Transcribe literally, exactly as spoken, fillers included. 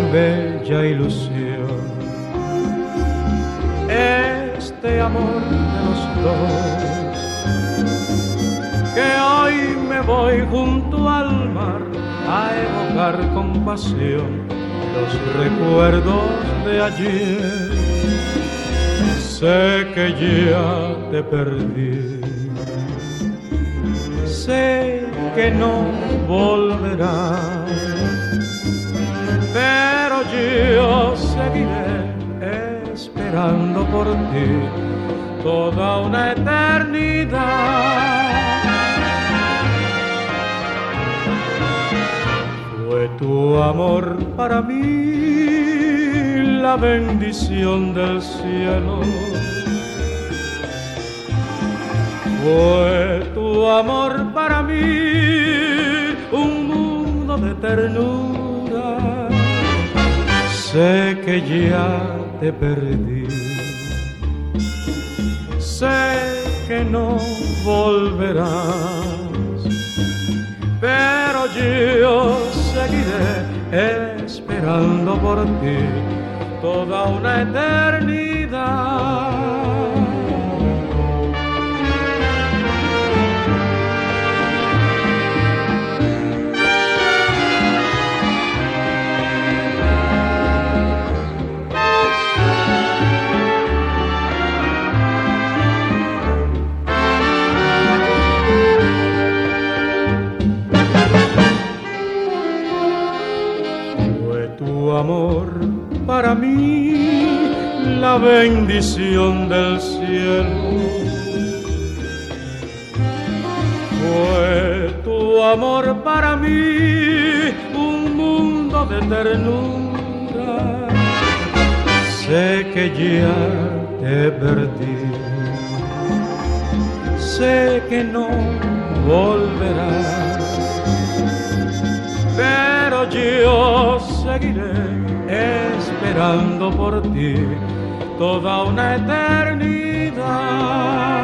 bella ilusión. Este amor de los dos, que hoy me voy junto al mar a evocar con pasión los recuerdos de ayer. Sé que ya te perdí, sé que no volverás, pero yo seguiré esperando por ti toda una eternidad. Fue tu amor para mí la bendición del cielo. Fue tu amor para mí un mundo de ternura. Sé que ya te perdí, sé que no volverás, pero yo seguiré esperando por ti toda una eternidad. Amor para mí la bendición del cielo. Fue tu amor para mí un mundo de ternura. Sé que ya te perdí, sé que no volverás, pero yo seguiré esperando por ti toda una eternidad.